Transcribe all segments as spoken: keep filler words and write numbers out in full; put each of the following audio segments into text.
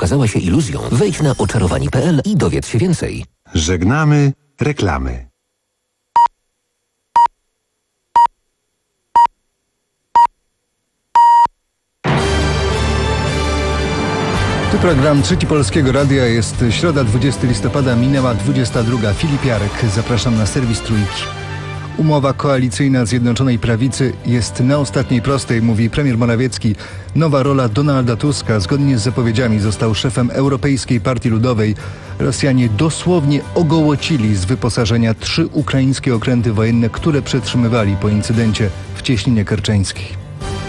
okazała się iluzją. Wejdź na oczarowani kropka p l i dowiedz się więcej. Żegnamy reklamy. Tu program Trzeci Polskiego Radia. Jest środa, dwudziestego listopada, minęła dwudziesta druga. Filip Jarek, zapraszam na serwis Trójki. Umowa koalicyjna Zjednoczonej Prawicy jest na ostatniej prostej, mówi premier Morawiecki. Nowa rola Donalda Tuska. Zgodnie z zapowiedziami został szefem Europejskiej Partii Ludowej. Rosjanie dosłownie ogołocili z wyposażenia trzy ukraińskie okręty wojenne, które przetrzymywali po incydencie w Cieśninie Kerczeńskiej.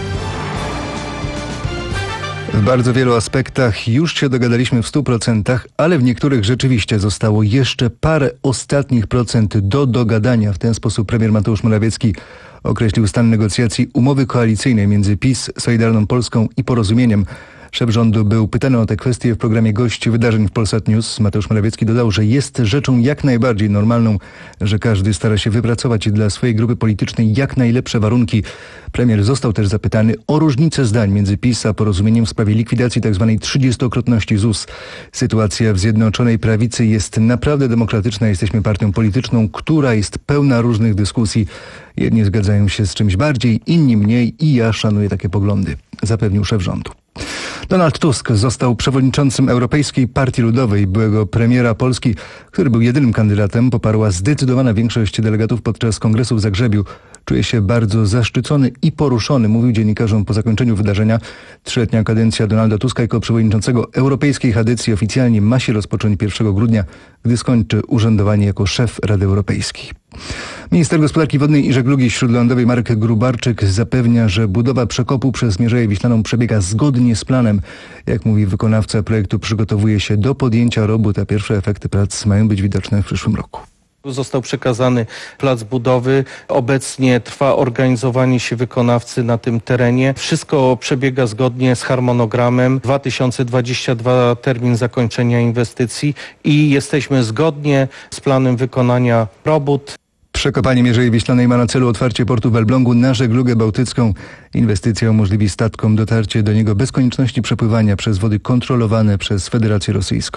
W bardzo wielu aspektach już się dogadaliśmy w stu procentach, ale w niektórych rzeczywiście zostało jeszcze parę ostatnich procent do dogadania. W ten sposób premier Mateusz Morawiecki określił stan negocjacji umowy koalicyjnej między PiS, Solidarną Polską i Porozumieniem. Szef rządu był pytany o te kwestie w programie Gość Wydarzeń w Polsat News. Mateusz Morawiecki dodał, że jest rzeczą jak najbardziej normalną, że każdy stara się wypracować dla swojej grupy politycznej jak najlepsze warunki. Premier został też zapytany o różnicę zdań między PiS a Porozumieniem w sprawie likwidacji tzw. trzydziestokrotności Z U S. Sytuacja w Zjednoczonej Prawicy jest naprawdę demokratyczna. Jesteśmy partią polityczną, która jest pełna różnych dyskusji. Jedni zgadzają się z czymś bardziej, inni mniej i ja szanuję takie poglądy, zapewnił szef rządu. Donald Tusk został przewodniczącym Europejskiej Partii Ludowej. Byłego premiera Polski, który był jedynym kandydatem, poparła zdecydowana większość delegatów podczas kongresu w Zagrzebiu. Czuje się bardzo zaszczycony i poruszony, mówił dziennikarzom po zakończeniu wydarzenia. Trzyletnia kadencja Donalda Tuska jako przewodniczącego Europejskiej Chadycji oficjalnie ma się rozpocząć pierwszego grudnia, gdy skończy urzędowanie jako szef Rady Europejskiej. Minister Gospodarki Wodnej i Żeglugi Śródlądowej Marek Grubarczyk zapewnia, że budowa przekopu przez Mierzeję Wiślaną przebiega zgodnie z planem. Jak mówi wykonawca projektu, przygotowuje się do podjęcia robót, a pierwsze efekty prac mają być widoczne w przyszłym roku. Został przekazany plac budowy. Obecnie trwa organizowanie się wykonawcy na tym terenie. Wszystko przebiega zgodnie z harmonogramem. dwa tysiące dwudziesty drugi termin zakończenia inwestycji i jesteśmy zgodnie z planem wykonania robót. Przekopanie Mierzei Wiślanej ma na celu otwarcie portu w Elblągu na żeglugę bałtycką. Inwestycja umożliwi statkom dotarcie do niego bez konieczności przepływania przez wody kontrolowane przez Federację Rosyjską.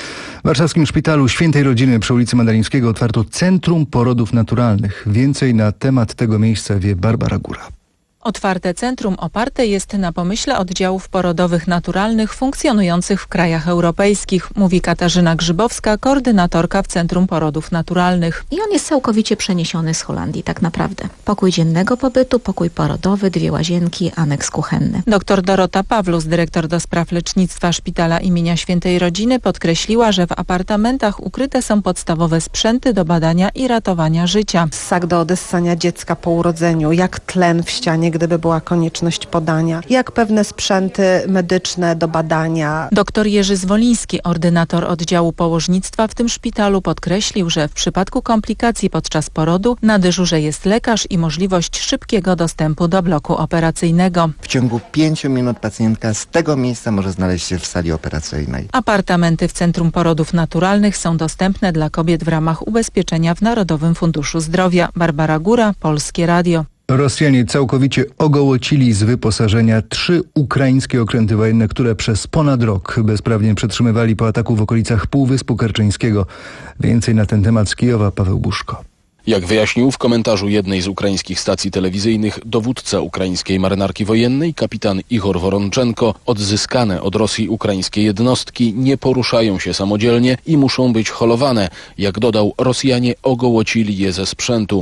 W warszawskim szpitalu Świętej Rodziny przy ulicy Mandalińskiego otwarto Centrum Porodów Naturalnych. Więcej na temat tego miejsca wie Barbara Góra. Otwarte centrum oparte jest na pomyśle oddziałów porodowych naturalnych funkcjonujących w krajach europejskich, mówi Katarzyna Grzybowska, koordynatorka w Centrum Porodów Naturalnych. I on jest całkowicie przeniesiony z Holandii tak naprawdę. Pokój dziennego pobytu, pokój porodowy, dwie łazienki, aneks kuchenny. Doktor Dorota Pawlus, dyrektor do spraw lecznictwa Szpitala imienia Świętej Rodziny, podkreśliła, że w apartamentach ukryte są podstawowe sprzęty do badania i ratowania życia. Ssak do odessania dziecka po urodzeniu, jak tlen w ścianie, gdyby była konieczność podania, jak pewne sprzęty medyczne do badania. Doktor Jerzy Zwoliński, ordynator oddziału położnictwa w tym szpitalu, podkreślił, że w przypadku komplikacji podczas porodu na dyżurze jest lekarz i możliwość szybkiego dostępu do bloku operacyjnego. W ciągu pięciu minut pacjentka z tego miejsca może znaleźć się w sali operacyjnej. Apartamenty w Centrum Porodów Naturalnych są dostępne dla kobiet w ramach ubezpieczenia w Narodowym Funduszu Zdrowia. Barbara Góra, Polskie Radio. Rosjanie całkowicie ogołocili z wyposażenia trzy ukraińskie okręty wojenne, które przez ponad rok bezprawnie przetrzymywali po ataku w okolicach Półwyspu Kerczeńskiego. Więcej na ten temat z Kijowa Paweł Buszko. Jak wyjaśnił w komentarzu jednej z ukraińskich stacji telewizyjnych dowódca ukraińskiej marynarki wojennej, kapitan Ihor Woronczenko, odzyskane od Rosji ukraińskie jednostki nie poruszają się samodzielnie i muszą być holowane. Jak dodał, Rosjanie ogołocili je ze sprzętu.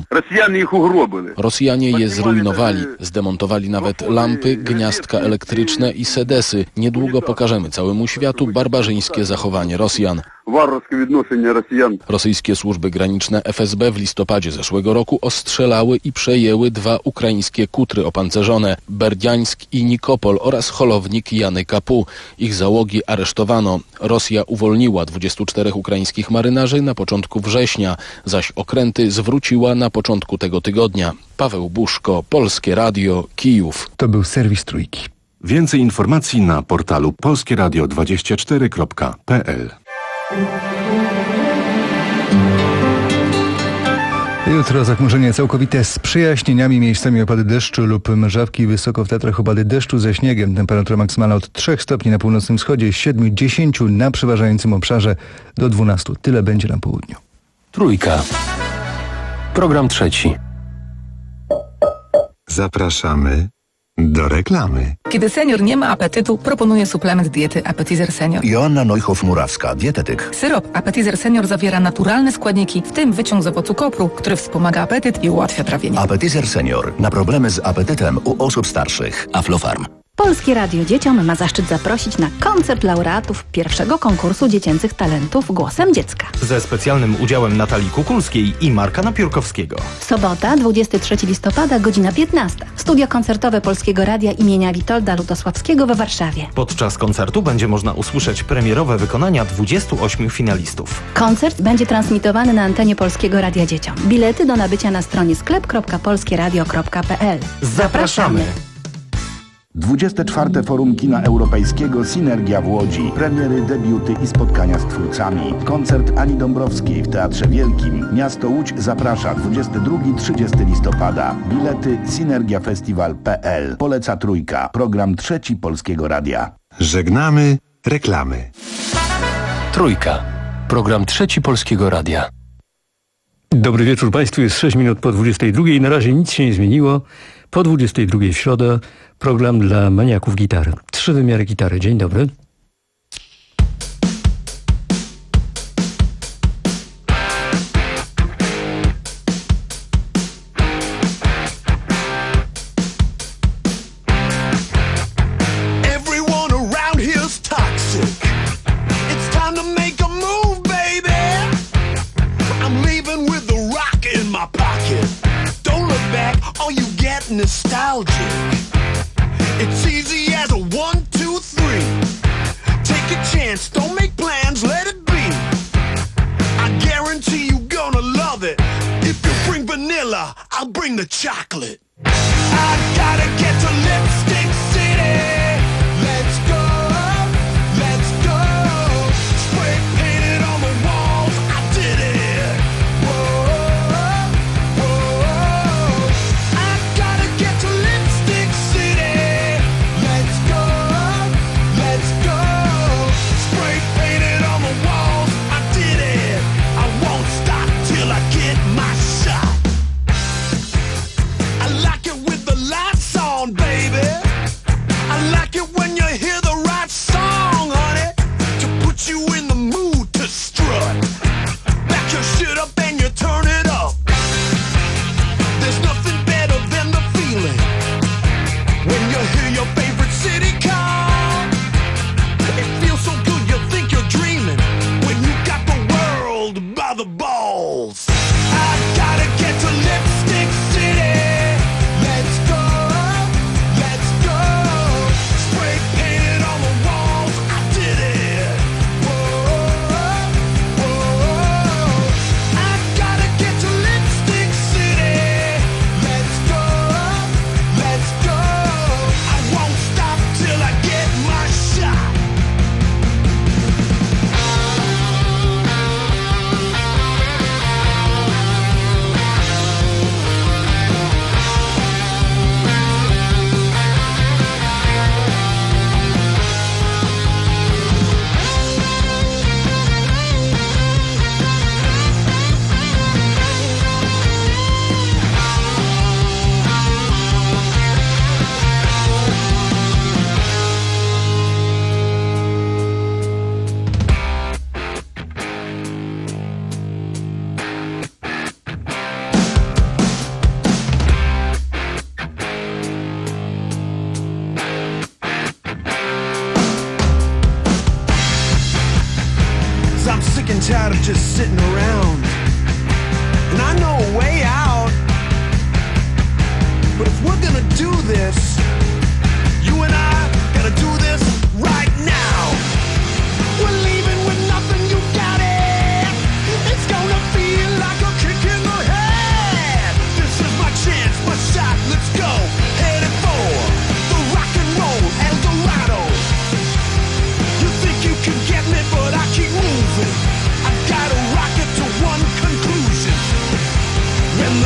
Rosjanie je zrujnowali, zdemontowali nawet lampy, gniazdka elektryczne i sedesy. Niedługo pokażemy całemu światu barbarzyńskie zachowanie Rosjan. Rosyjskie służby graniczne F S B w listopadzie zeszłego roku ostrzelały i przejęły dwa ukraińskie kutry opancerzone, Berdiańsk i Nikopol oraz holownik Jany Kapu. Ich załogi aresztowano. Rosja uwolniła dwudziestu czterech ukraińskich marynarzy na początku września, zaś okręty zwróciła na początku tego tygodnia. Paweł Buszko, Polskie Radio, Kijów. To był serwis Trójki. Więcej informacji na portalu polskie radio dwadzieścia cztery kropka p l. Jutro zachmurzenie całkowite z przejaśnieniami, miejscami opady deszczu lub mrzawki, wysoko w Tatrach opady deszczu ze śniegiem. Temperatura maksymalna od trzech stopni na północnym wschodzie, siedem do dziesięciu na przeważającym obszarze, do dwunastu. Tyle będzie na południu. Trójka. Program trzeci. Zapraszamy do reklamy. Kiedy senior nie ma apetytu, proponuję suplement diety Appetizer Senior. Joanna Neuhoff-Murawska, dietetyk. Syrop Appetizer Senior zawiera naturalne składniki, w tym wyciąg z owocu kopru, który wspomaga apetyt i ułatwia trawienie. Appetizer Senior. Na problemy z apetytem u osób starszych. Aflofarm. Polskie Radio Dzieciom ma zaszczyt zaprosić na koncert laureatów pierwszego konkursu dziecięcych talentów Głosem Dziecka. Ze specjalnym udziałem Natalii Kukulskiej i Marka Napiórkowskiego. Sobota, dwudziestego trzeciego listopada, godzina piętnasta. Studio koncertowe Polskiego Radia imienia Witolda Lutosławskiego we Warszawie. Podczas koncertu będzie można usłyszeć premierowe wykonania dwudziestu ośmiu finalistów. Koncert będzie transmitowany na antenie Polskiego Radia Dzieciom. Bilety do nabycia na stronie sklep kropka polskie radio kropka p l. Zapraszamy! dwudzieste czwarte Forum Kina Europejskiego Synergia w Łodzi. Premiery, debiuty i spotkania z twórcami. Koncert Ani Dąbrowskiej w Teatrze Wielkim. Miasto Łódź zaprasza dwudziestego drugiego do trzydziestego listopada. Bilety synergiafestiwal kropka p l. Poleca Trójka. Program trzeci Polskiego Radia. Żegnamy reklamy. Trójka. Program trzeci Polskiego Radia. Dobry wieczór Państwu, jest sześć minut po dwudziestej drugiej. Na razie nic się nie zmieniło. Po dwudziestej drugiej w środę program dla maniaków gitary. Trzy wymiary gitary. Dzień dobry. Nostalgic. It's easy as a one, two, three. Take a chance, don't make plans, let it be. I guarantee you gonna love it. If you bring vanilla, I'll bring the chocolate. I gotta get to Lipstick City. Let's go, let's go. Spray painted on the walls, I did it. Whoa, whoa. I gotta get to Lipstick City. Let's go, let's go. Spray painted on the walls, I did it. I won't stop till I get my shot. I like it with the lights on, baby. I like it when you hear the right song, honey, to put you in the mood to strut. Back your shit up and you turn it up. There's nothing better than the feeling when you hear your favorite city call. It feels so good you think you're dreaming when you got the world by the balls. I gotta get to Lipstick City. Let's go, let's go. Spray painted on the walls, I did it. Whoa, whoa. I gotta get to Lipstick City. Let's go, let's go. I won't stop till I get my shot. I'm sick and tired of just sitting around. And I know a way out. But if we're gonna do this, you and I gotta do this right now. We're leaving with nothing, you got it. It's gonna feel like a kick in the head. This is my chance, my shot, let's go. Headed for the rock and roll El Dorado. You think you can get me, but I keep moving. I gotta rock it to one conclusion. When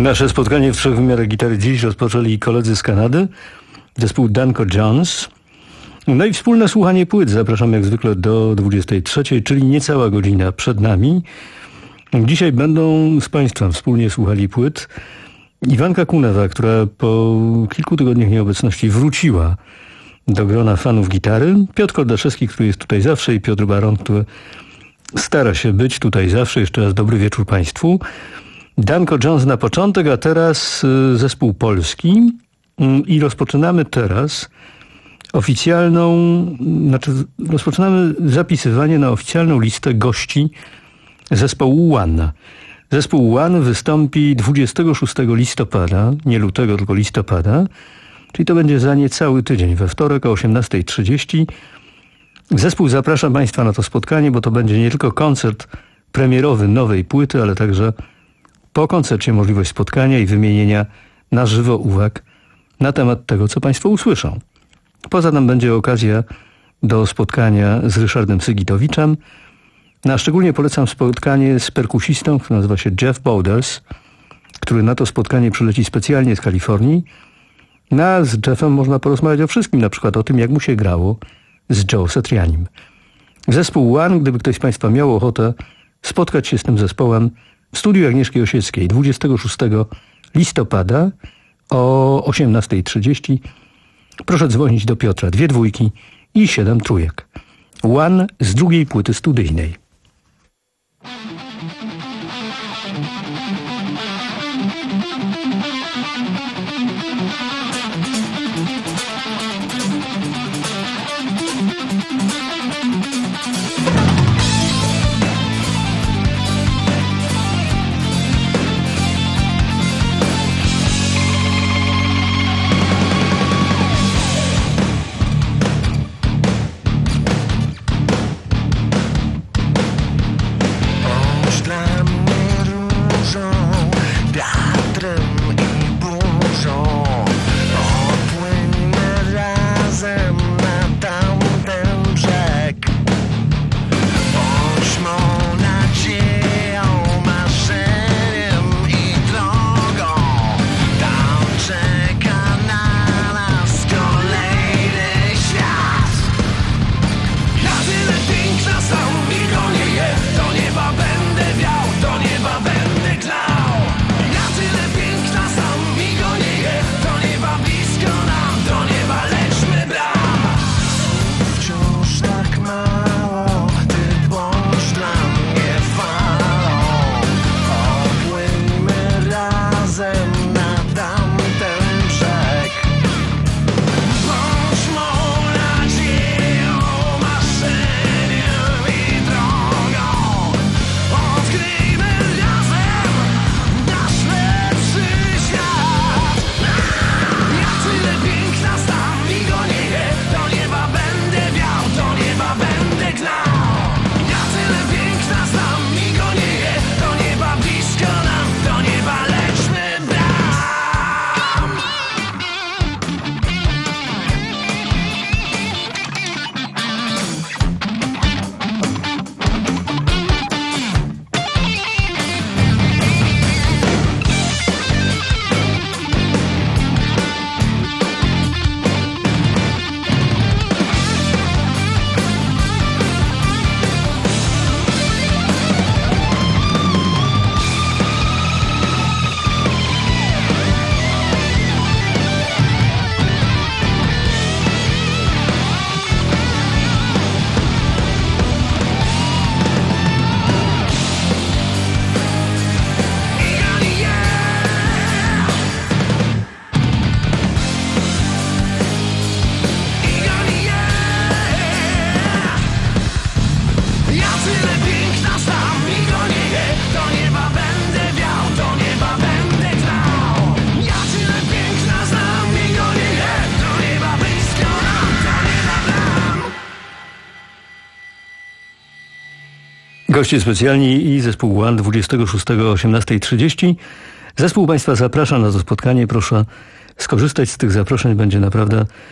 Nasze spotkanie w trzech wymiarach gitary dziś rozpoczęli koledzy z Kanady, zespół Danko Jones. No i wspólne słuchanie płyt. Zapraszam jak zwykle do dwudziestej trzeciej, czyli niecała godzina przed nami. Dzisiaj będą z Państwem wspólnie słuchali płyt Iwanka Kunewa, która po kilku tygodniach nieobecności wróciła do grona fanów gitary. Piotr Koldaszewski, który jest tutaj zawsze, i Piotr Baron, który stara się być tutaj zawsze. Jeszcze raz dobry wieczór Państwu. Danko Jones na początek, a teraz zespół polski. I rozpoczynamy teraz oficjalną, znaczy rozpoczynamy zapisywanie na oficjalną listę gości zespołu One. Zespół One wystąpi dwudziestego szóstego listopada, nie lutego, tylko listopada, czyli to będzie za niecały tydzień, we wtorek o osiemnastej trzydzieści. Zespół zaprasza Państwa na to spotkanie, bo to będzie nie tylko koncert premierowy nowej płyty, ale także po koncercie możliwość spotkania i wymienienia na żywo uwag na temat tego, co Państwo usłyszą. Poza tym będzie okazja do spotkania z Ryszardem Sygitowiczem. No, szczególnie polecam spotkanie z perkusistą, który nazywa się Jeff Bowders, który na to spotkanie przyleci specjalnie z Kalifornii. No, a z Jeffem można porozmawiać o wszystkim, na przykład o tym, jak mu się grało z Joe Satrianim. Zespół One, gdyby ktoś z Państwa miał ochotę spotkać się z tym zespołem w studiu Agnieszki Osieckiej dwudziestego szóstego listopada o osiemnastej trzydzieści. Proszę dzwonić do Piotra. Dwie dwójki i siedem trójek. One z drugiej płyty studyjnej. Goście specjalni i zespół One dwudziestego szóstego o osiemnastej trzydzieści. Zespół Państwa zaprasza na to spotkanie. Proszę skorzystać z tych zaproszeń. Będzie naprawdę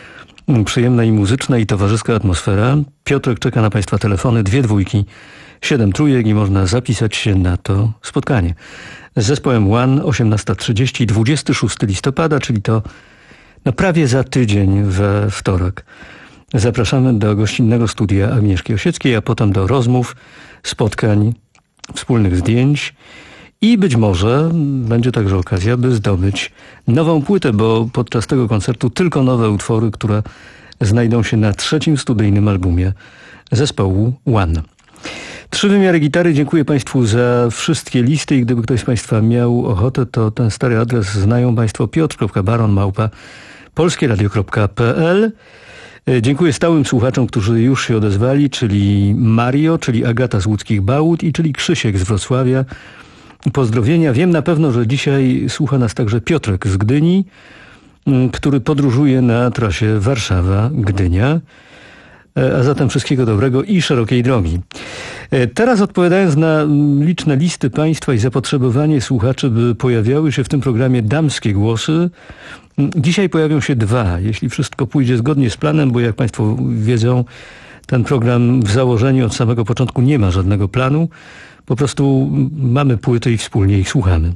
Przyjemna i muzyczna i towarzyska atmosfera. Piotrek czeka na Państwa telefony, dwie dwójki, siedem trójek i można zapisać się na to spotkanie. Z zespołem One, osiemnasta trzydzieści, dwudziestego szóstego listopada, czyli to no prawie za tydzień we wtorek. Zapraszamy do gościnnego studia Agnieszki Osieckiej, a potem do rozmów, spotkań, wspólnych zdjęć i być może będzie także okazja, by zdobyć nową płytę, bo podczas tego koncertu tylko nowe utwory, które znajdą się na trzecim studyjnym albumie zespołu One. Trzy wymiary gitary. Dziękuję Państwu za wszystkie listy i gdyby ktoś z Państwa miał ochotę, to ten stary adres znają Państwo: piotr kropka baron małpa polskieradio kropka pe el. Dziękuję stałym słuchaczom, którzy już się odezwali, czyli Mario, czyli Agata z Łódzkich Bałut i czyli Krzysiek z Wrocławia. Pozdrowienia. Wiem na pewno, że dzisiaj słucha nas także Piotrek z Gdyni, który podróżuje na trasie Warszawa-Gdynia. A zatem wszystkiego dobrego i szerokiej drogi. Teraz odpowiadając na liczne listy Państwa i zapotrzebowanie słuchaczy, by pojawiały się w tym programie damskie głosy, dzisiaj pojawią się dwa, jeśli wszystko pójdzie zgodnie z planem, bo jak Państwo wiedzą, ten program w założeniu od samego początku nie ma żadnego planu. Po prostu mamy płyty i wspólnie ich słuchamy.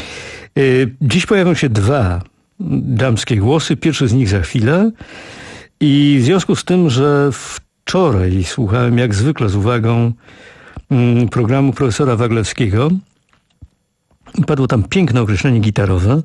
Dziś pojawią się dwa damskie głosy, pierwszy z nich za chwilę. I w związku z tym, że wczoraj słuchałem jak zwykle z uwagą programu profesora Waglewskiego, padło tam piękne określenie gitarowe,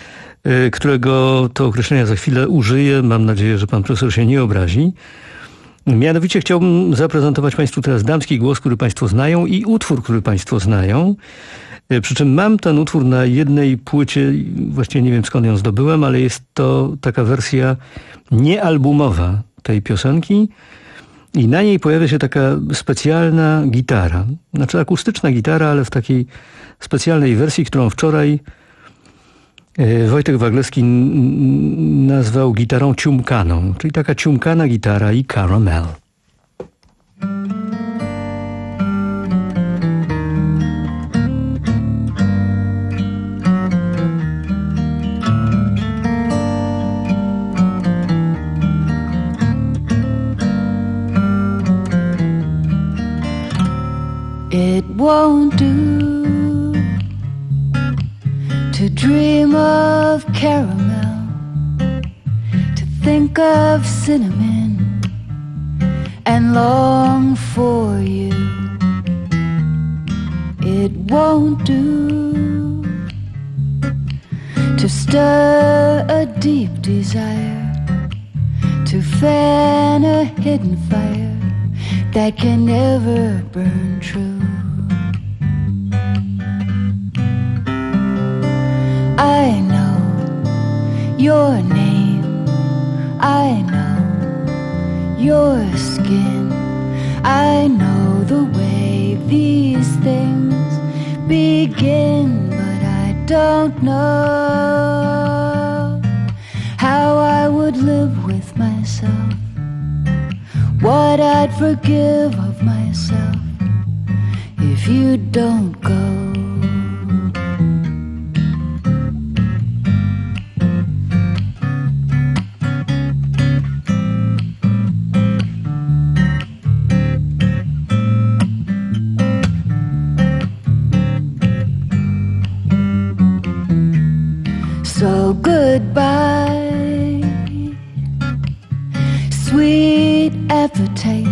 którego to określenia za chwilę użyję. Mam nadzieję, że pan profesor się nie obrazi. Mianowicie chciałbym zaprezentować Państwu teraz damski głos, który Państwo znają i utwór, który Państwo znają. Przy czym mam ten utwór na jednej płycie, właściwie nie wiem skąd ją zdobyłem, ale jest to taka wersja niealbumowa tej piosenki i na niej pojawia się taka specjalna gitara. Znaczy akustyczna gitara, ale w takiej specjalnej wersji, którą wczoraj Wojtek Waglewski nazwał gitarą ciumkaną, czyli taka ciumkana gitara i caramel. It won't do to dream of caramel, to think of cinnamon and long for you. It won't do to stir a deep desire, to fan a hidden fire that can never burn true. I know your name, I know your skin, I know the way these things begin, but I don't know how I would live with myself, what I'd forgive of myself if you don't go. So goodbye, sweet appetite.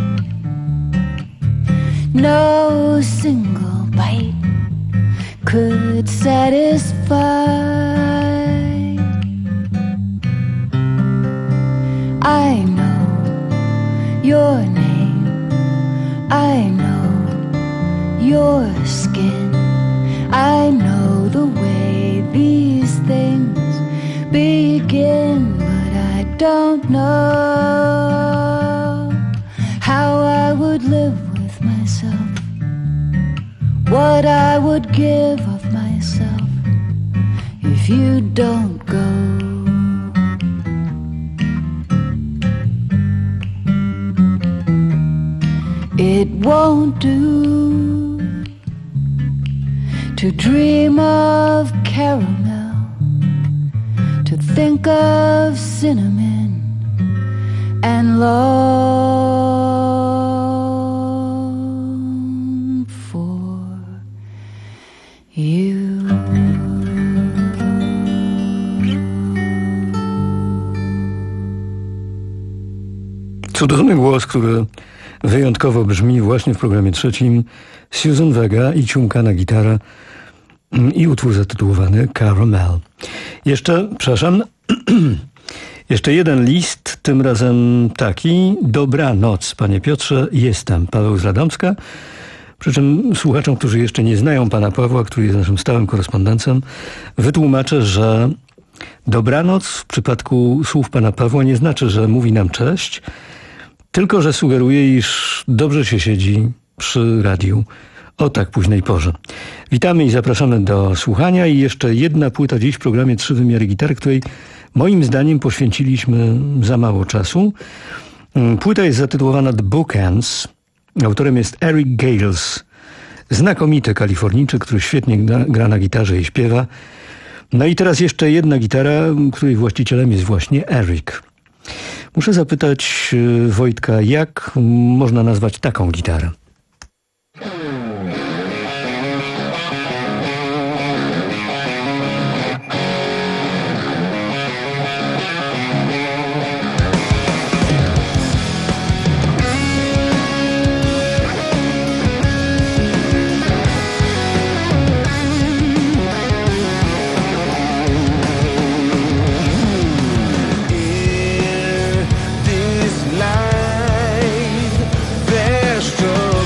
No single bite could satisfy. I know your name, I know your skin, I know the way these things begin, but I don't know how I would live with myself, what I would give of myself if you don't go. It won't do to dream of caramel, to think of cinnamon and long for you. Cudowny głos, który wyjątkowo brzmi właśnie w programie trzecim. Susan Vega i ciumkana gitara i utwór zatytułowany Caramel. Jeszcze, przepraszam, jeszcze jeden list, tym razem taki. Dobranoc, panie Piotrze, jestem Paweł z Radomska. Przy czym słuchaczom, którzy jeszcze nie znają pana Pawła, który jest naszym stałym korespondentem, wytłumaczę, że dobranoc w przypadku słów pana Pawła nie znaczy, że mówi nam cześć, tylko że sugeruje, iż dobrze się siedzi przy radiu o tak późnej porze. Witamy i zapraszamy do słuchania. I jeszcze jedna płyta dziś w programie Trzy wymiary gitary, której moim zdaniem poświęciliśmy za mało czasu. Płyta jest zatytułowana The Bookends. Autorem jest Eric Gales, znakomity Kalifornijczyk, który świetnie gra, gra na gitarze i śpiewa. No i teraz jeszcze jedna gitara, której właścicielem jest właśnie Eric. Muszę zapytać Wojtka, jak można nazwać taką gitarę? This life, there's trouble.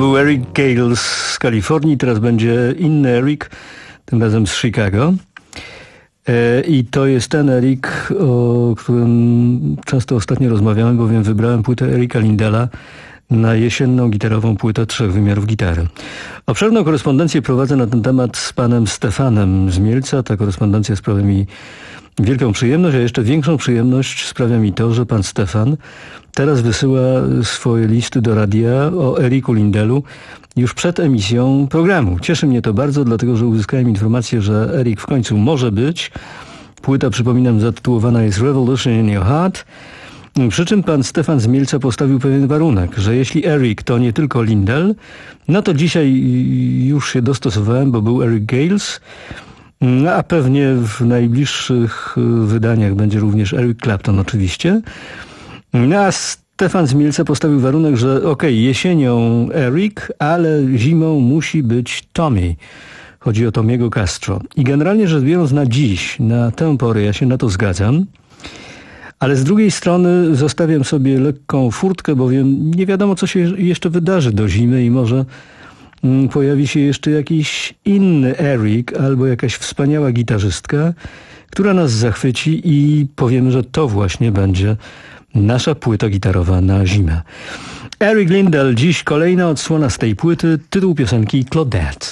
był Eric Gales z Kalifornii, teraz będzie inny Eric, tym razem z Chicago. I to jest ten Eric, o którym często ostatnio rozmawiałem, bowiem wybrałem płytę Erika Lindella na jesienną gitarową płytę trzech wymiarów gitary. Obszerną korespondencję prowadzę na ten temat z panem Stefanem z Mielca. Ta korespondencja sprawia mi wielką przyjemność, a jeszcze większą przyjemność sprawia mi to, że pan Stefan teraz wysyła swoje listy do radia o Eriku Lindellu już przed emisją programu. Cieszy mnie to bardzo, dlatego że uzyskałem informację, że Erik w końcu może być. Płyta, przypominam, zatytułowana jest Revolution in Your Heart. Przy czym pan Stefan z Mielca postawił pewien warunek, że jeśli Eric to nie tylko Lindell, no to dzisiaj już się dostosowałem, bo był Eric Gales, a pewnie w najbliższych wydaniach będzie również Eric Clapton oczywiście. No a Stefan z Mielca postawił warunek, że okej, okay, jesienią Eric, ale zimą musi być Tommy. Chodzi o Tommy'ego Castro. I generalnie rzecz biorąc na dziś, na tę porę ja się na to zgadzam. Ale z drugiej strony zostawiam sobie lekką furtkę, bowiem nie wiadomo, co się jeszcze wydarzy do zimy i może mm, pojawi się jeszcze jakiś inny Eric albo jakaś wspaniała gitarzystka, która nas zachwyci i powiemy, że to właśnie będzie nasza płyta gitarowa na zimę. Eric Lindell, dziś kolejna odsłona z tej płyty, tytuł piosenki Claudette.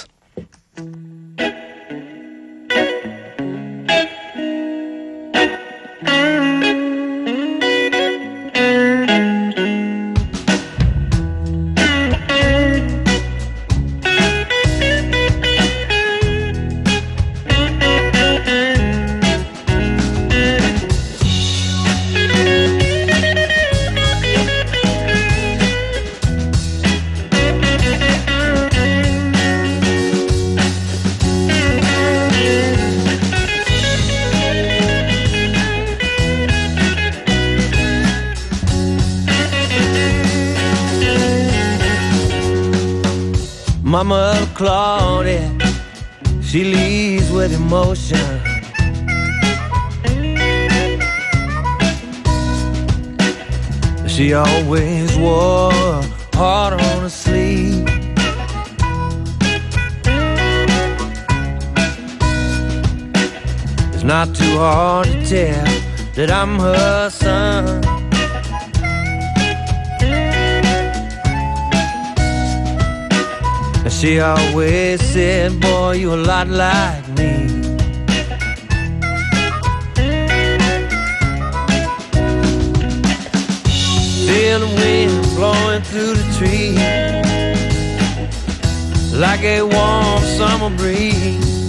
Mama Claudia, she leads with emotion. She always wore her heart on her sleeve. It's not too hard to tell that I'm her son. She always said, boy, you a lot like me. Feel the wind blowing through the trees like a warm summer breeze.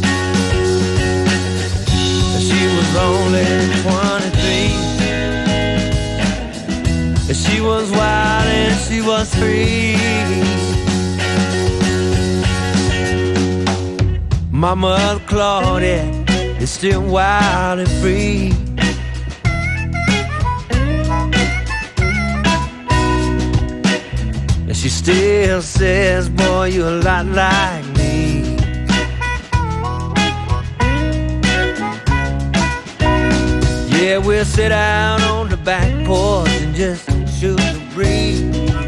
She was only twenty-three. She was wild and she was free. My mother Claudia is still wild and free. And she still says, boy, you're a lot like me. Yeah, we'll sit out on the back porch and just shoot the breeze.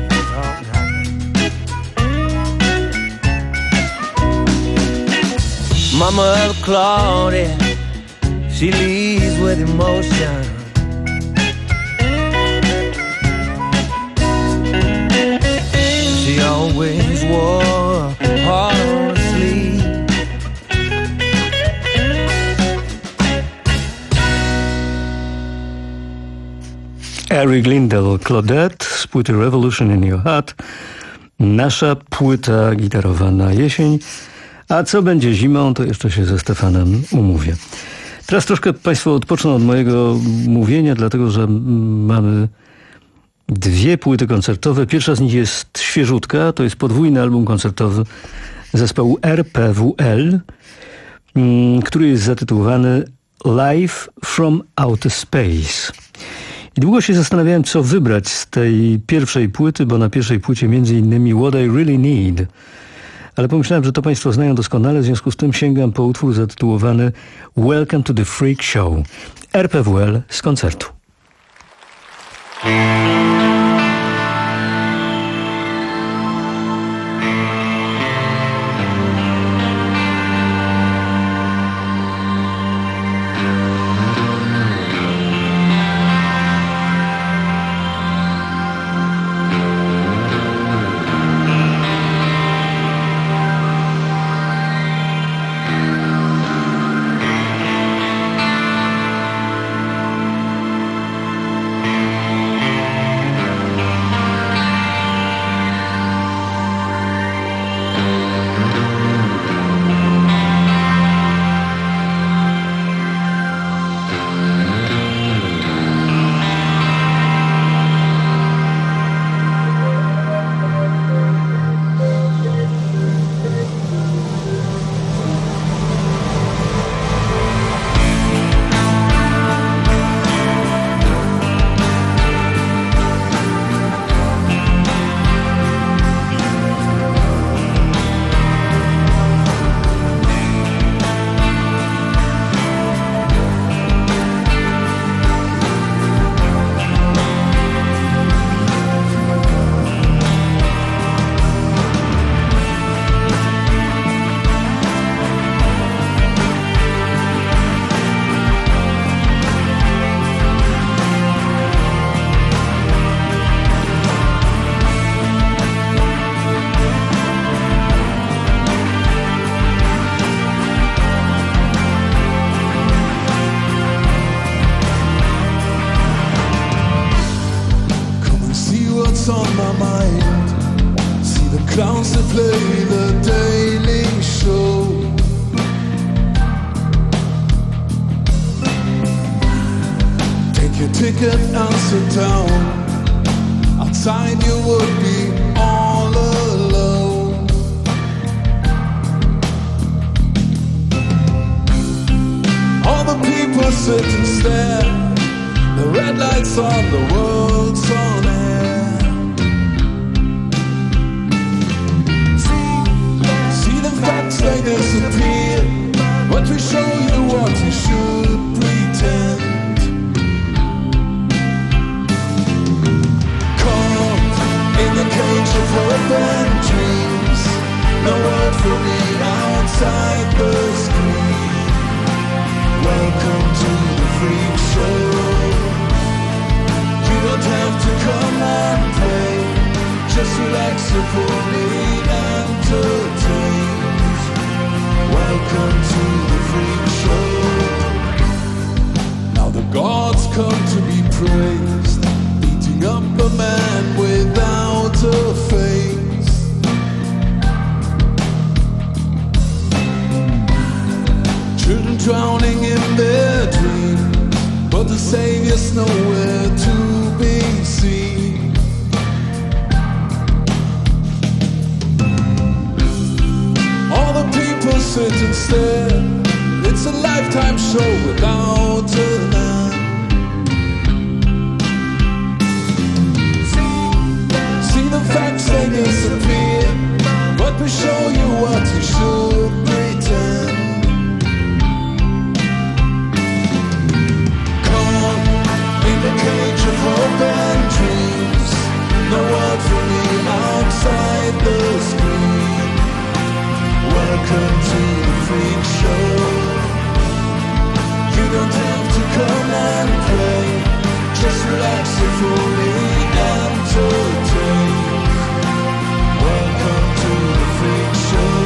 My mother Claudia, she leads with emotion. She always wore her heart on her sleeve. Eric Lindell, Claudette z płyty Revolution in Your Heart. Nasza płyta gitarowa na jesień. A co będzie zimą, to jeszcze się ze Stefanem umówię. Teraz troszkę Państwo odpoczną od mojego mówienia, dlatego że mamy dwie płyty koncertowe. Pierwsza z nich jest świeżutka, to jest podwójny album koncertowy zespołu R P W L, który jest zatytułowany Live from Outer Space. I długo się zastanawiałem, co wybrać z tej pierwszej płyty, bo na pierwszej płycie między innymi What I Really Need. Ale pomyślałem, że to Państwo znają doskonale, w związku z tym sięgam po utwór zatytułowany Welcome to the Freak Show. R P W L z koncertu. ticket and sit down. Outside you would be all alone. All the people sit and stare. The red lights on, the world's on air. See, see the facts, they disappear. But we show you what you should pretend. Caught in the cage of hope and dreams. No word for me outside the screen. Welcome to the freak show. You don't have to come and play. Just relax and fully entertained. Welcome to the freak show. Now the gods come to be praised, beating up a man without a face. Children drowning in their dreams, but the Savior's nowhere to be seen. All the people sit and stare. It's a lifetime show without an end. See, see the facts, they disappear. But we show you what you should pretend. In the cage of hope and dreams. No word for me outside the screen. Welcome to the freak show. You don't have to come and play. Just relax and fully entertained. Welcome to the freak show.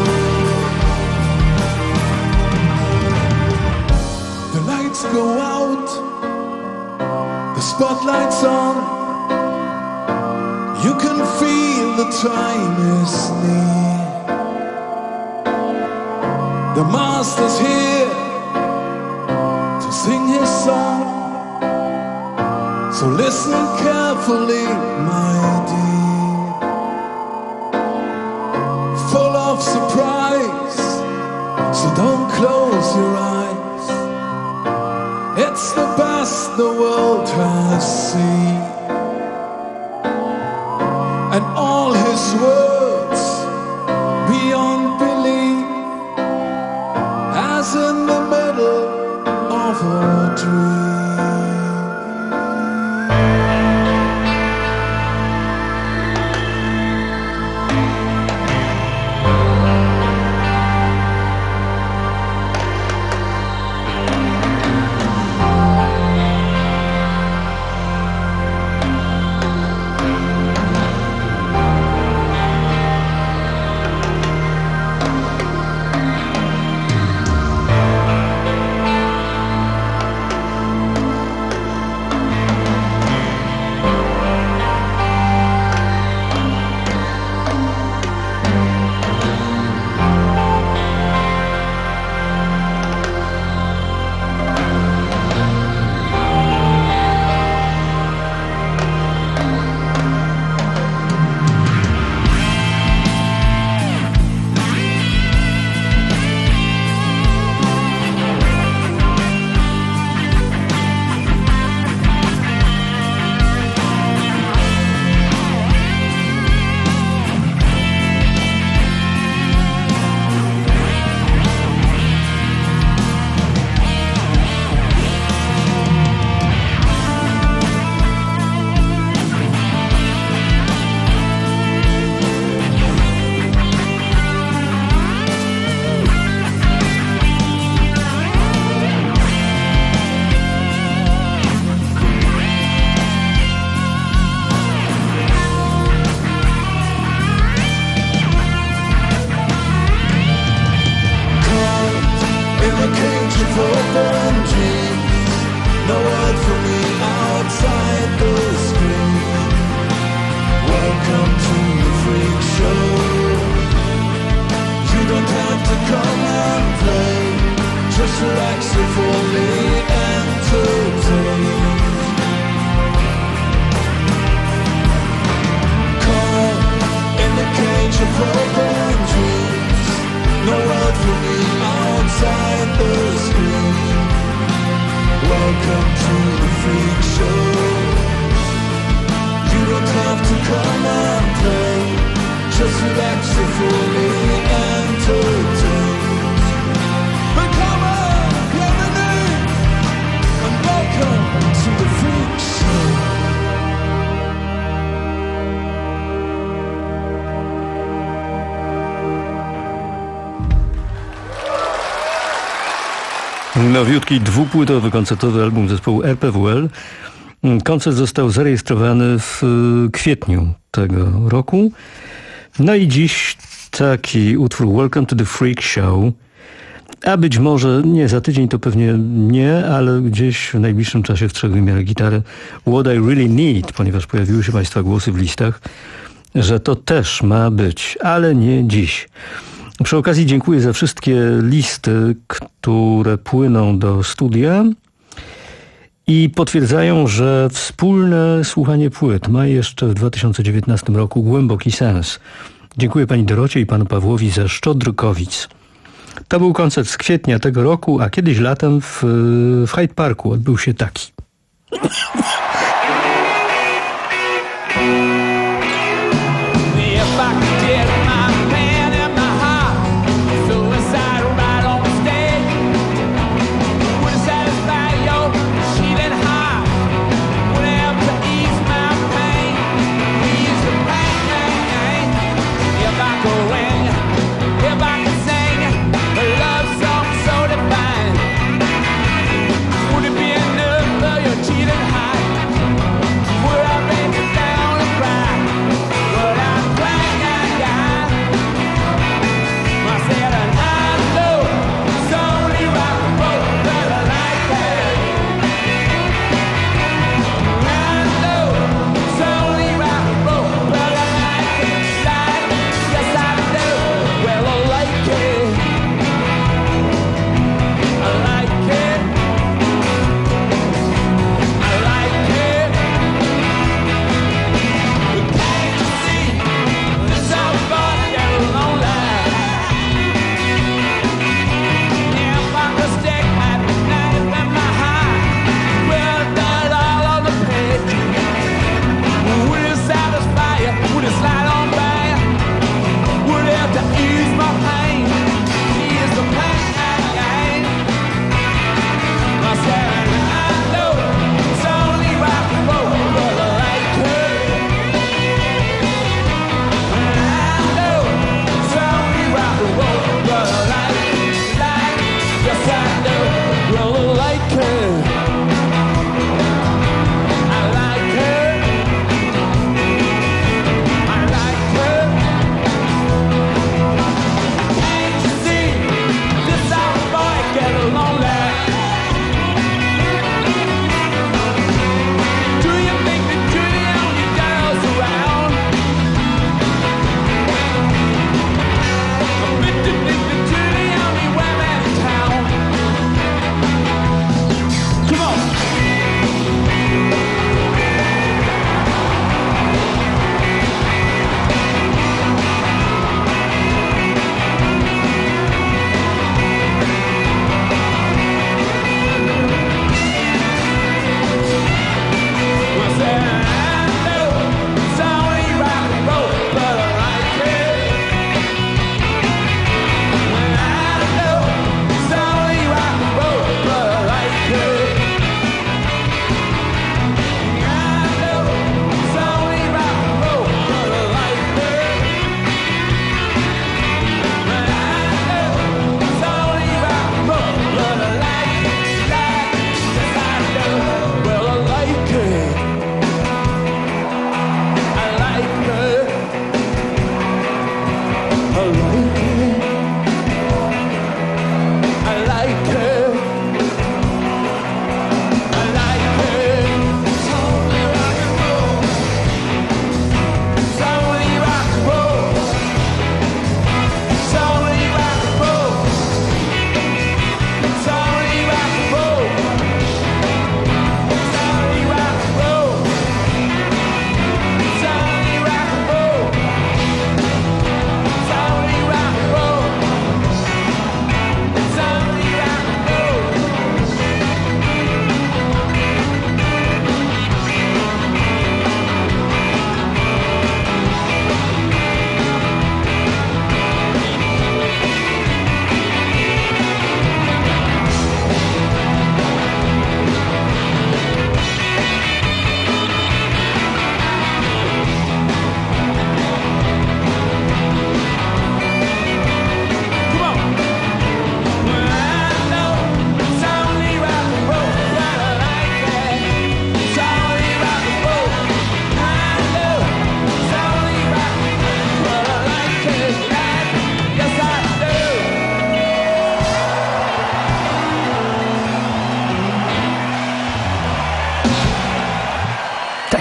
The lights go out, the spotlight's on. You can feel the time is near. The master's here to sing his song. So listen carefully, my dear. Full of surprise, so don't close your eyes. It's the best the world has seen. And all his words beyond belief, as in the middle of a dream. Relax and fully entertained. screaming outside the street. Welcome to the freak show. You don't have to come and play. Just relax your fully entertained. But come on, hear the name, and welcome to the freak show. Nowiutki dwupłytowy koncertowy album zespołu R P W L. Koncert został zarejestrowany w kwietniu tego roku. No i dziś taki utwór Welcome to the Freak Show. A być może, nie, za tydzień to pewnie nie, ale gdzieś w najbliższym czasie w trzech wymiarach gitary What I Really Need, ponieważ pojawiły się Państwa głosy w listach, że to też ma być, ale nie dziś. Przy okazji dziękuję za wszystkie listy, które płyną do studia i potwierdzają, że wspólne słuchanie płyt ma jeszcze w dwa tysiące dziewiętnastym roku głęboki sens. Dziękuję pani Dorocie i panu Pawłowi ze Szczodrkowic. To był koncert z kwietnia tego roku, a kiedyś latem w, w Hyde Parku odbył się taki. Cheating high.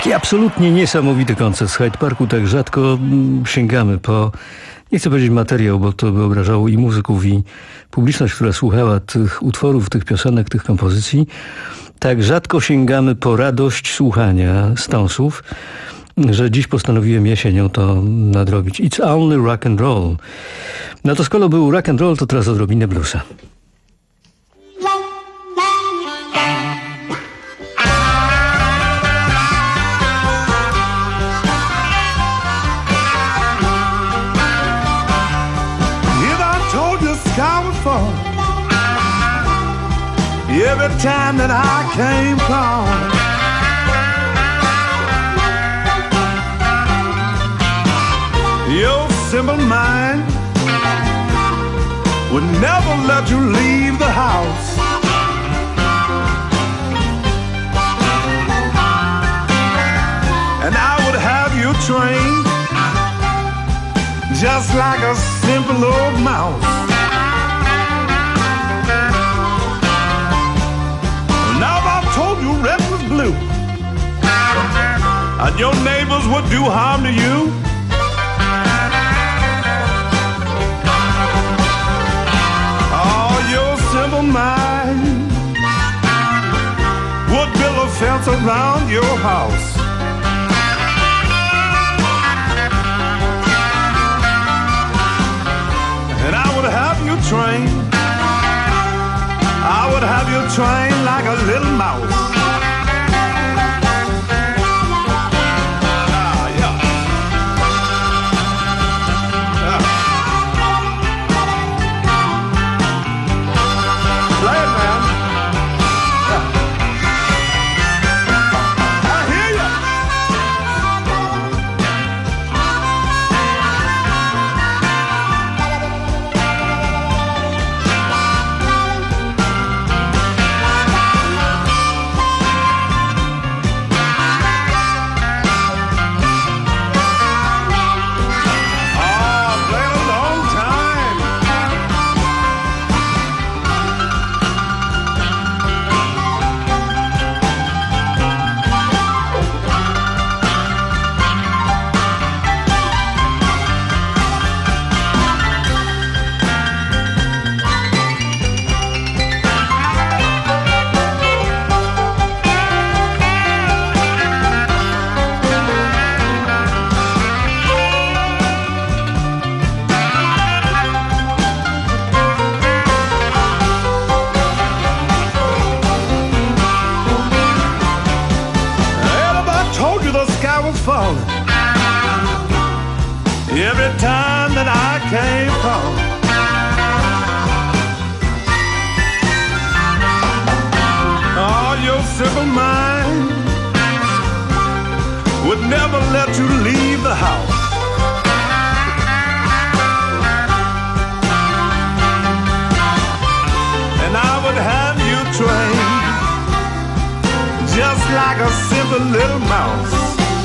Taki absolutnie niesamowity koncert z Hyde Parku, tak rzadko mm, sięgamy po, nie chcę powiedzieć materiał, bo to by obrażało i muzyków, i publiczność, która słuchała tych utworów, tych piosenek, tych kompozycji. Tak rzadko sięgamy po radość słuchania Stonesów, że dziś postanowiłem jesienią to nadrobić. It's only rock and roll. No to skoro był rock and roll, to teraz odrobinę bluesa. Every time that I came calling, your simple mind would never let you leave the house. And I would have you trained just like a simple old mouse. Told you red was blue, and your neighbors would do harm to you. Oh, your simple mind would build a fence around your house. And I would have you trained, I would have you trained like a little mouse. Ah, yeah. Yeah. Play it, man. Yeah. I hear ya. Every time that I came calling, oh, your simple mind would never let you leave the house. And I would have you trained just like a simple little mouse.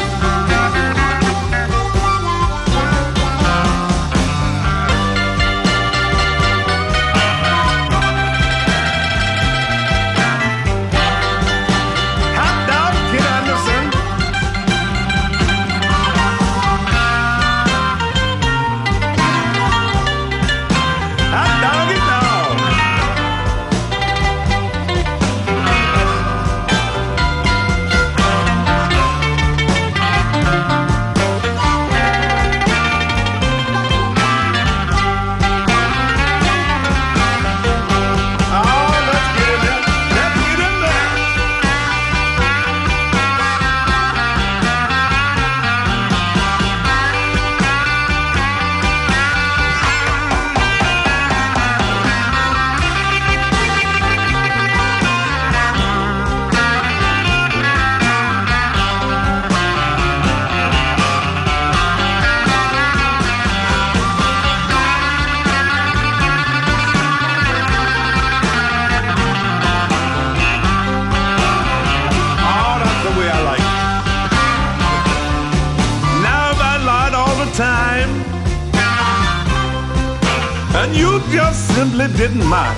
And you just simply didn't mind.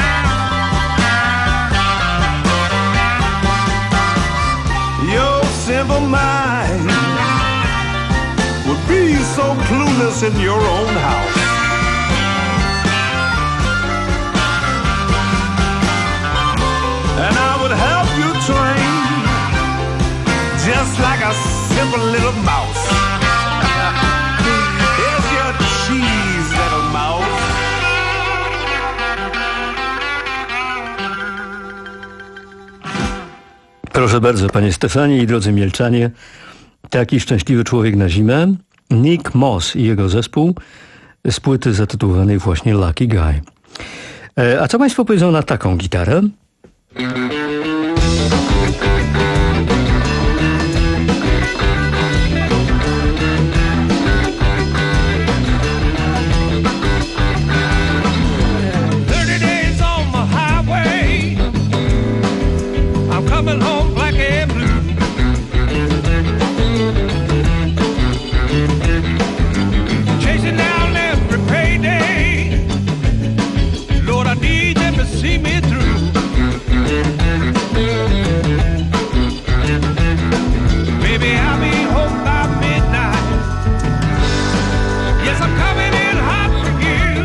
Your never mind would be so clueless in your own house. And I would help you train just like a simple little mouse. Here's your cheese, little mouse. Proszę bardzo, panie Stefanie i drodzy Mielczanie, taki szczęśliwy człowiek na zimę, Nick Moss i jego zespół z płyty zatytułowanej właśnie Lucky Guy. E, a co państwo powiedzą na taką gitarę? See me through. Baby, I'll be home by midnight. Yes, I'm coming in hot for you.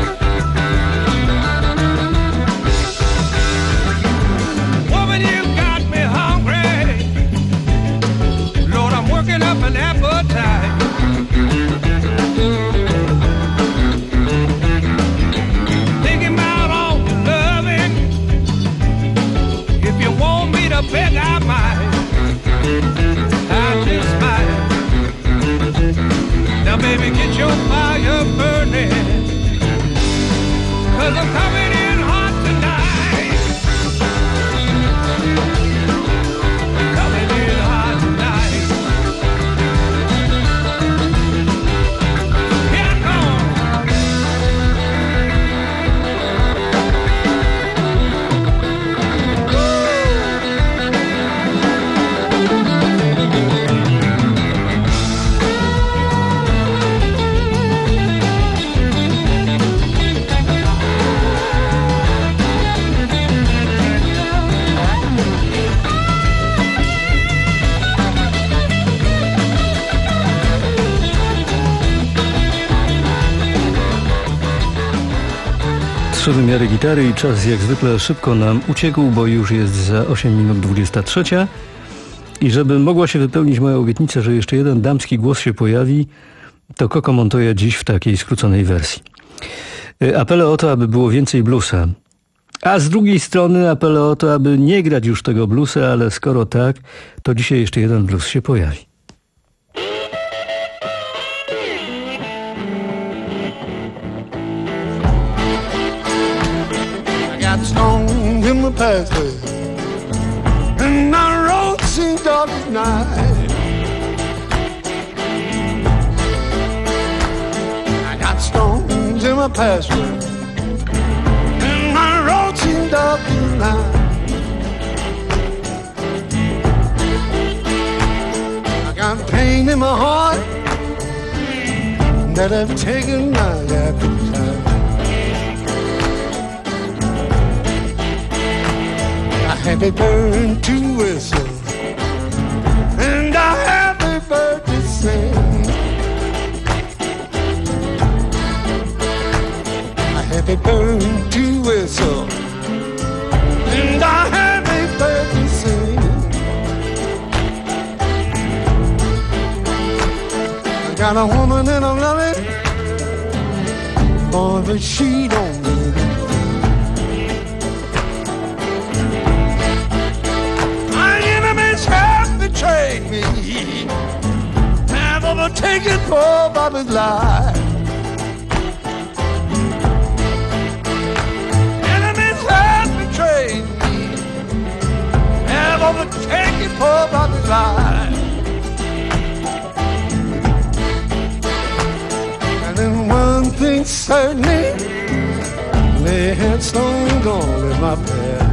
Woman, you got me hungry. Lord, I'm working up an appetite. Bet I might, I just might. Now baby, get your fire burning, 'cause I'm coming in hot tonight. Coming in hot tonight. Here I come. Trzy wymiary gitary i czas jak zwykle szybko nam uciekł, bo już jest za osiem minut dwudziesta trzecia. I żeby mogła się wypełnić moja obietnica, że jeszcze jeden damski głos się pojawi, to Coco Montoya dziś w takiej skróconej wersji. Apele o to, aby było więcej bluesa. A z drugiej strony apele o to, aby nie grać już tego bluesa, ale skoro tak, to dzisiaj jeszcze jeden blues się pojawi. Stones in my pathway, and my road seemed dark as night. I got stones in my pathway, and my road seemed dark as night. I got pain in my heart that I've taken my appetite. I had a bird to whistle, and I had a bird to sing. I had a bird to whistle, and I had a bird to sing. I got a woman and I'm loving, boy, but she don't mean it. Have betrayed me, have overtaken poor Bobby's life. Enemies have betrayed me, have overtaken poor Bobby's life. And then one thing certainly, they had stones all in my path.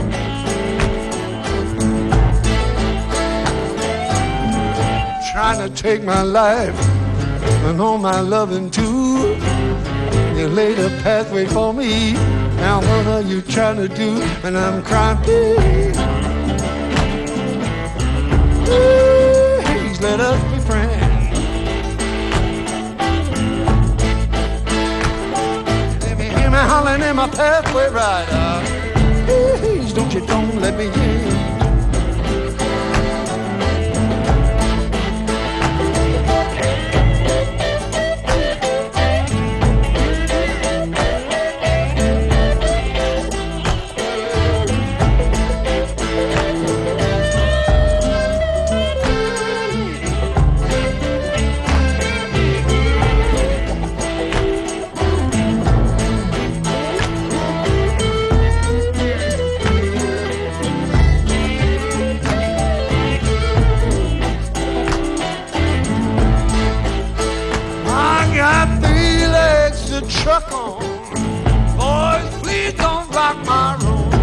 Trying to take my life and all my loving too. You laid a pathway for me. Now what are you trying to do? And I'm crying. Ooh. let us be friends. Let me hear me hollering in my pathway rider. Please don't you don't let me hear you. Truck on, boys, please don't rock my road.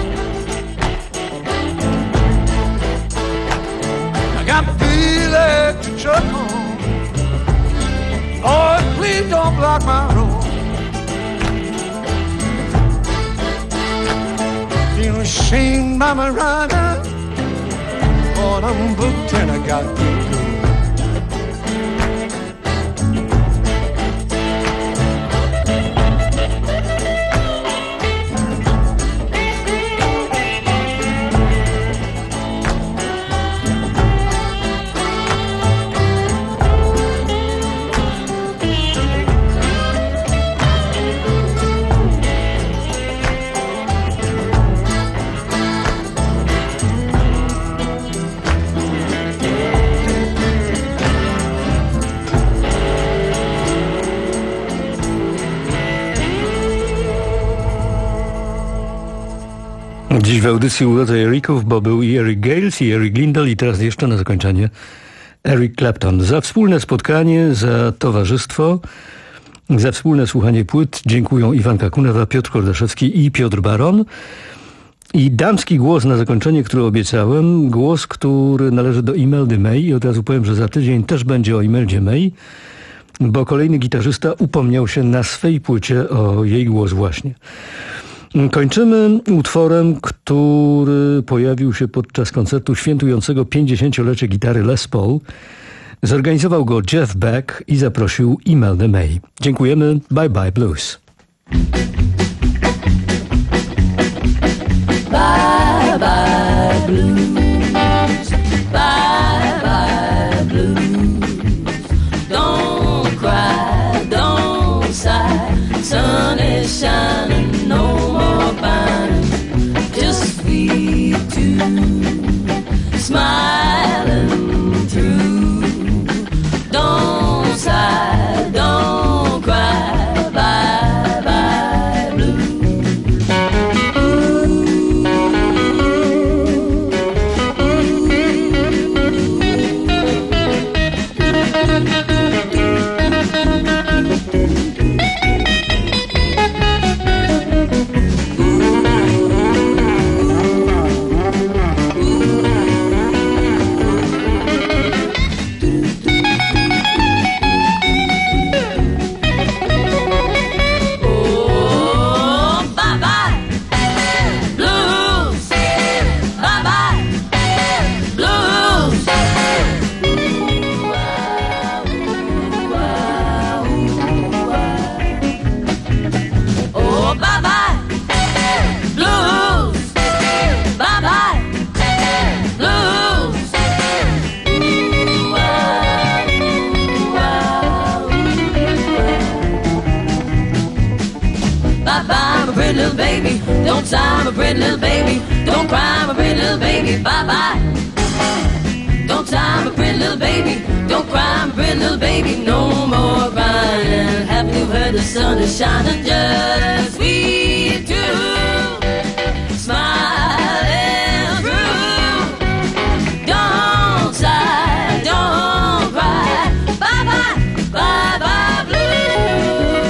I got the electric truck on, boys, please don't block my road. Feel ashamed by my rider, but I'm booked and I got to go. Dziś w audycji urodzę Erików, bo był i Eric Gales, i Eric Lindell, i teraz jeszcze na zakończenie Eric Clapton. Za wspólne spotkanie, za towarzystwo, za wspólne słuchanie płyt dziękują Iwanka Kunewa, Piotr Kordaszewski i Piotr Baron. I damski głos na zakończenie, który obiecałem, głos, który należy do Imeldy May, i od razu powiem, że za tydzień też będzie o Imeldzie May, bo kolejny gitarzysta upomniał się na swej płycie o jej głos właśnie. Kończymy utworem, który pojawił się podczas koncertu świętującego pięćdziesięciolecie gitary Les Paul. Zorganizował go Jeff Beck i zaprosił Imeldę May. Dziękujemy. Bye bye blues. Bye bye blues. Bye bye blues. Don't cry, don't sigh. Sun is shining. No more pining, just we two smiling through. Don't sigh, don't cry, bye bye blue. Don't sigh, my pretty little baby. Don't cry, my pretty little baby. Bye-bye. Don't sigh, my pretty little baby. Don't cry, my pretty little baby. No more crying. Haven't you heard the sun is shining just we two? Smiling through. Don't sigh, don't cry. Bye-bye, bye-bye blue.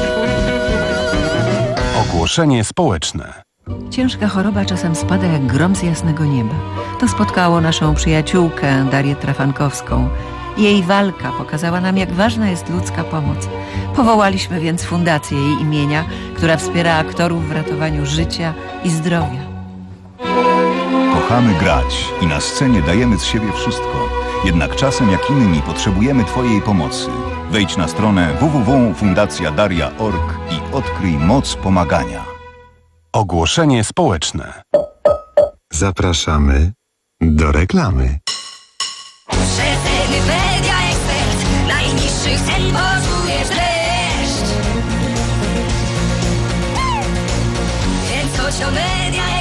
Ogłoszenie społeczne. Ciężka choroba czasem spada jak grom z jasnego nieba. To spotkało naszą przyjaciółkę Darię Trafankowską. Jej walka pokazała nam, jak ważna jest ludzka pomoc. Powołaliśmy więc fundację jej imienia, która wspiera aktorów w ratowaniu życia i zdrowia. Kochamy grać i na scenie dajemy z siebie wszystko. Jednak czasem jak inni potrzebujemy Twojej pomocy. Wejdź na stronę w w w kropka fundacja daria kropka org i odkryj moc pomagania. Ogłoszenie społeczne. Zapraszamy do reklamy. Przeceny Media Expert. Najniższych cen poczujesz dreszcz. Więc chodź o Media